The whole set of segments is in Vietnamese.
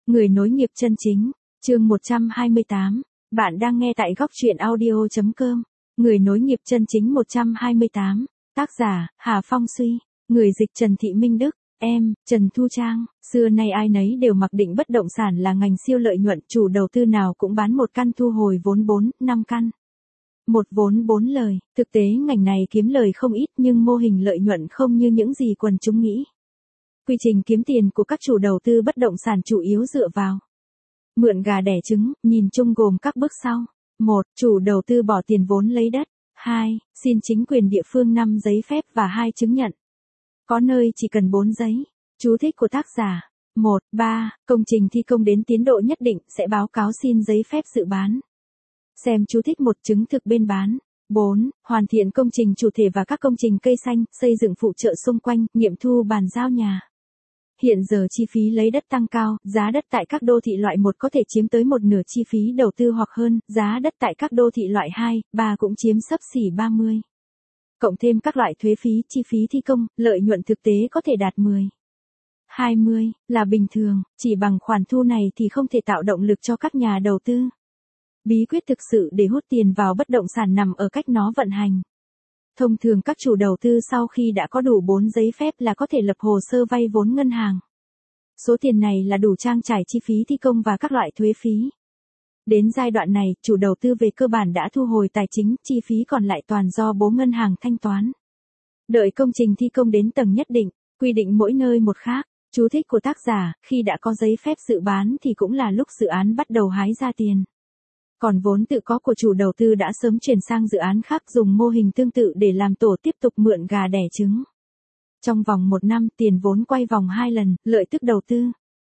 Người nối nghiệp chân chính, chương 128. Bạn đang nghe tại góc truyện audio.com. Người nối nghiệp chân chính 128. Tác giả, Hà Phong Suy. Người dịch Trần Thị Minh Đức. Em, Trần Thu Trang. Xưa nay ai nấy đều mặc định bất động sản là ngành siêu lợi nhuận, chủ đầu tư nào cũng bán một căn thu hồi vốn 4, 5 căn. Một vốn 4 lời, thực tế ngành này kiếm lời không ít nhưng mô hình lợi nhuận không như những gì quần chúng nghĩ. Quy trình kiếm tiền của các chủ đầu tư bất động sản chủ yếu dựa vào mượn gà đẻ trứng, nhìn chung gồm các bước sau. 1. Chủ đầu tư bỏ tiền vốn lấy đất. 2. Xin chính quyền địa phương 5 giấy phép và 2 chứng nhận. Có nơi chỉ cần 4 giấy. Chú thích của tác giả. 1. 3. Công trình thi công đến tiến độ nhất định sẽ báo cáo xin giấy phép dự bán. Xem chú thích 1 chứng thực bên bán. 4. Hoàn thiện công trình chủ thể và các công trình cây xanh, xây dựng phụ trợ xung quanh, nghiệm thu bàn giao nhà. Hiện giờ chi phí lấy đất tăng cao, giá đất tại các đô thị loại 1 có thể chiếm tới một nửa chi phí đầu tư hoặc hơn, giá đất tại các đô thị loại 2, 3 cũng chiếm xấp xỉ 30. Cộng thêm các loại thuế phí, chi phí thi công, lợi nhuận thực tế có thể đạt 10. 20 là bình thường, chỉ bằng khoản thu này thì không thể tạo động lực cho các nhà đầu tư. Bí quyết thực sự để hút tiền vào bất động sản nằm ở cách nó vận hành. Thông thường các chủ đầu tư sau khi đã có đủ 4 giấy phép là có thể lập hồ sơ vay vốn ngân hàng. Số tiền này là đủ trang trải chi phí thi công và các loại thuế phí. Đến giai đoạn này, chủ đầu tư về cơ bản đã thu hồi tài chính, chi phí còn lại toàn do bố ngân hàng thanh toán. Đợi công trình thi công đến tầng nhất định, quy định mỗi nơi một khác. Chú thích của tác giả, khi đã có giấy phép dự bán thì cũng là lúc dự án bắt đầu hái ra tiền. Còn vốn tự có của chủ đầu tư đã sớm chuyển sang dự án khác dùng mô hình tương tự để làm tổ tiếp tục mượn gà đẻ trứng. Trong vòng 1 năm tiền vốn quay vòng 2 lần, lợi tức đầu tư.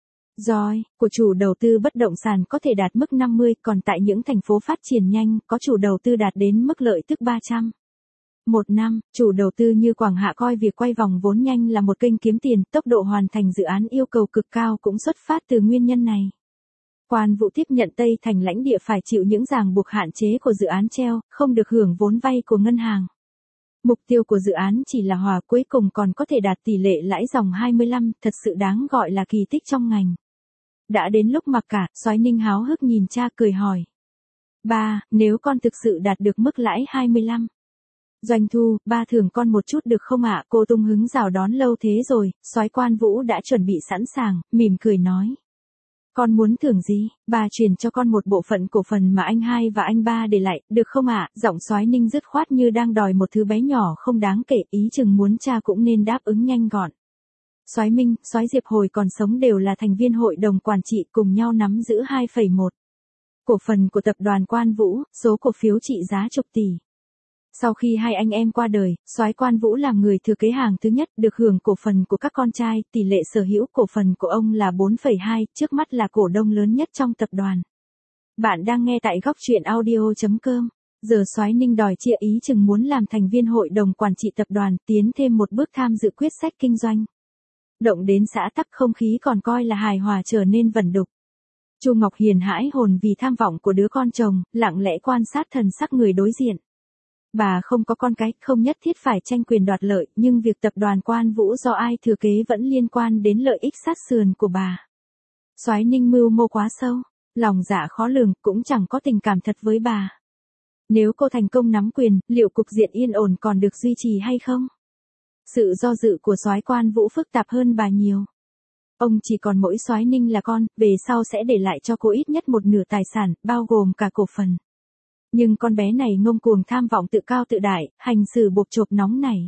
ROI của chủ đầu tư bất động sản có thể đạt mức 50, còn tại những thành phố phát triển nhanh, có chủ đầu tư đạt đến mức lợi tức 300. 1 năm, chủ đầu tư như Quảng Hạ coi việc quay vòng vốn nhanh là một kênh kiếm tiền, tốc độ hoàn thành dự án yêu cầu cực cao cũng xuất phát từ nguyên nhân này. Quan Vũ tiếp nhận Tây Thành lãnh địa phải chịu những ràng buộc hạn chế của dự án treo, không được hưởng vốn vay của ngân hàng. Mục tiêu của dự án chỉ là hòa, cuối cùng còn có thể đạt tỷ lệ lãi dòng 25, thật sự đáng gọi là kỳ tích trong ngành. Đã đến lúc mặc cả, Soái Ninh háo hức nhìn cha cười hỏi. Ba, nếu con thực sự đạt được mức lãi 25. Doanh thu, ba thưởng con một chút được không ạ? Cô tung hứng rào đón lâu thế rồi, Soái Quan Vũ đã chuẩn bị sẵn sàng, mỉm cười nói. Con muốn thưởng gì? Bà chuyển cho con một bộ phận cổ phần mà anh hai và anh ba để lại, được không ạ? Giọng Soái Ninh dứt khoát như đang đòi một thứ bé nhỏ không đáng kể, ý chừng muốn cha cũng nên đáp ứng nhanh gọn. Soái Minh, Soái Diệp hồi còn sống đều là thành viên hội đồng quản trị cùng nhau nắm giữ 2,1 cổ phần của tập đoàn Quan Vũ, số cổ phiếu trị giá chục tỷ. Sau khi hai anh em qua đời, Soái Quan Vũ làm người thừa kế hàng thứ nhất, được hưởng cổ phần của các con trai, tỷ lệ sở hữu cổ phần của ông là 4,2, trước mắt là cổ đông lớn nhất trong tập đoàn. Bạn đang nghe tại góc truyện audio.com. Giờ Soái Ninh đòi chia, ý chừng muốn làm thành viên hội đồng quản trị tập đoàn, tiến thêm một bước tham dự quyết sách kinh doanh. Động đến xã tắc, không khí còn coi là hài hòa trở nên vẩn đục. Chu Ngọc Hiền hãi hồn vì tham vọng của đứa con chồng, lặng lẽ quan sát thần sắc người đối diện. Bà không có con cái, không nhất thiết phải tranh quyền đoạt lợi, nhưng việc tập đoàn Quan Vũ do ai thừa kế vẫn liên quan đến lợi ích sát sườn của bà. Soái Ninh mưu mô quá sâu, lòng dạ khó lường, cũng chẳng có tình cảm thật với bà. Nếu cô thành công nắm quyền, liệu cục diện yên ổn còn được duy trì hay không? Sự do dự của Soái Quan Vũ phức tạp hơn bà nhiều. Ông chỉ còn mỗi Soái Ninh là con, về sau sẽ để lại cho cô ít nhất một nửa tài sản, bao gồm cả cổ phần. Nhưng con bé này ngông cuồng tham vọng tự cao tự đại, hành xử bộp chộp nóng này.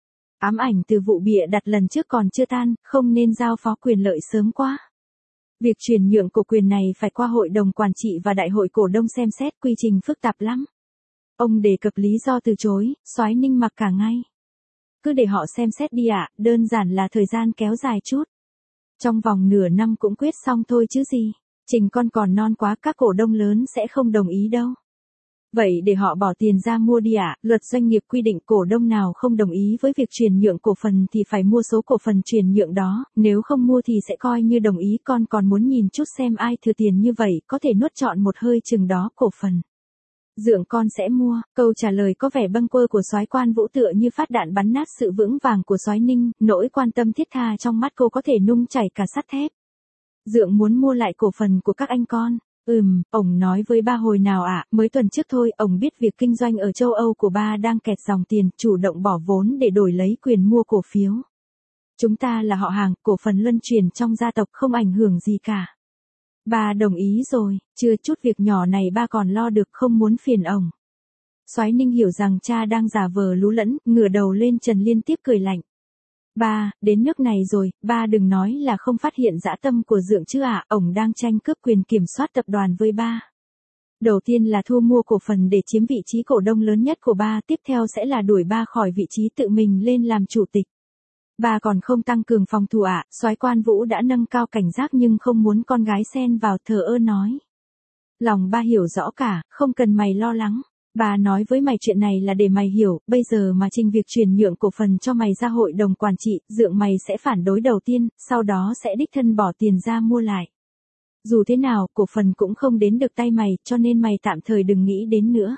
Ám ảnh từ vụ bịa đặt lần trước còn chưa tan, không nên giao phó quyền lợi sớm quá. Việc chuyển nhượng cổ quyền này phải qua hội đồng quản trị và đại hội cổ đông xem xét, quy trình phức tạp lắm. Ông đề cập lý do từ chối, Soái Ninh mặc cả ngay. Cứ để họ xem xét đi ạ, đơn giản là thời gian kéo dài chút. Trong vòng nửa năm cũng quyết xong thôi chứ gì. Trình con còn non quá, các cổ đông lớn sẽ không đồng ý đâu. Vậy để họ bỏ tiền ra mua đi ạ, luật doanh nghiệp quy định cổ đông nào không đồng ý với việc chuyển nhượng cổ phần thì phải mua số cổ phần chuyển nhượng đó, nếu không mua thì sẽ coi như đồng ý. Con còn muốn nhìn chút xem ai thừa tiền như vậy, có thể nuốt trọn một hơi chừng đó cổ phần. Dượng con sẽ mua. Câu trả lời có vẻ bâng quơ của Soái Quan Vũ tựa như phát đạn bắn nát sự vững vàng của Soái Ninh, nỗi quan tâm thiết tha trong mắt cô có thể nung chảy cả sắt thép. Dượng muốn mua lại cổ phần của các anh con. Ổng nói với ba hồi nào ạ, mới tuần trước thôi, ổng biết việc kinh doanh ở châu Âu của ba đang kẹt dòng tiền, chủ động bỏ vốn để đổi lấy quyền mua cổ phiếu. Chúng ta là họ hàng, cổ phần luân chuyển trong gia tộc không ảnh hưởng gì cả. Ba đồng ý rồi, chưa chút việc nhỏ này ba còn lo được, không muốn phiền ổng. Soái Ninh hiểu rằng cha đang giả vờ lú lẫn, ngửa đầu lên trần liên tiếp cười lạnh. Ba, đến nước này rồi, ba đừng nói là không phát hiện dã tâm của Dượng chứ ạ, ổng đang tranh cướp quyền kiểm soát tập đoàn với ba. Đầu tiên là thu mua cổ phần để chiếm vị trí cổ đông lớn nhất của ba, tiếp theo sẽ là đuổi ba khỏi vị trí tự mình lên làm chủ tịch. Ba còn không tăng cường phòng thủ ạ, soái Quan Vũ đã nâng cao cảnh giác nhưng không muốn con gái xen vào, thờ ơ nói. Lòng ba hiểu rõ cả, không cần mày lo lắng. Bà nói với mày chuyện này là để mày hiểu, bây giờ mà trình việc chuyển nhượng cổ phần cho mày ra hội đồng quản trị, Dượng mày sẽ phản đối đầu tiên, sau đó sẽ đích thân bỏ tiền ra mua lại. Dù thế nào, cổ phần cũng không đến được tay mày, cho nên mày tạm thời đừng nghĩ đến nữa.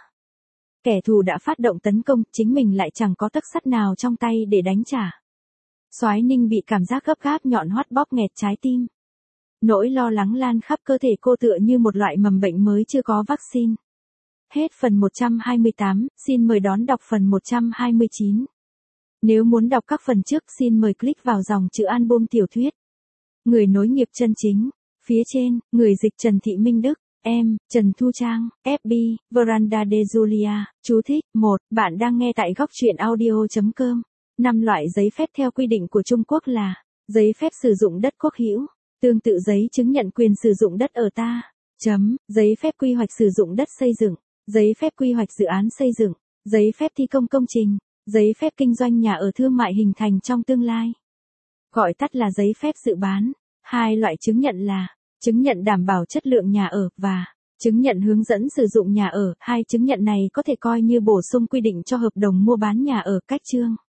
Kẻ thù đã phát động tấn công, chính mình lại chẳng có tấc sắt nào trong tay để đánh trả. Soái Ninh bị cảm giác gấp gáp nhọn hoắt bóp nghẹt trái tim. Nỗi lo lắng lan khắp cơ thể cô tựa như một loại mầm bệnh mới chưa có vaccine. Hết phần 128, xin mời đón đọc phần 129. Nếu muốn đọc các phần trước xin mời click vào dòng chữ album tiểu thuyết. Người nối nghiệp chân chính. Phía trên, người dịch Trần Thị Minh Đức, em, Trần Thu Trang, FB, Veranda de Julia, chú thích, 1, bạn đang nghe tại góc truyện audio.com. 5 loại giấy phép theo quy định của Trung Quốc là, giấy phép sử dụng đất quốc hữu, tương tự giấy chứng nhận quyền sử dụng đất ở ta, giấy phép quy hoạch sử dụng đất xây dựng, giấy phép quy hoạch dự án xây dựng, giấy phép thi công công trình, giấy phép kinh doanh nhà ở thương mại hình thành trong tương lai. Gọi tắt là giấy phép dự bán. Hai loại chứng nhận là, chứng nhận đảm bảo chất lượng nhà ở và chứng nhận hướng dẫn sử dụng nhà ở. Hai chứng nhận này có thể coi như bổ sung quy định cho hợp đồng mua bán nhà ở cách chương.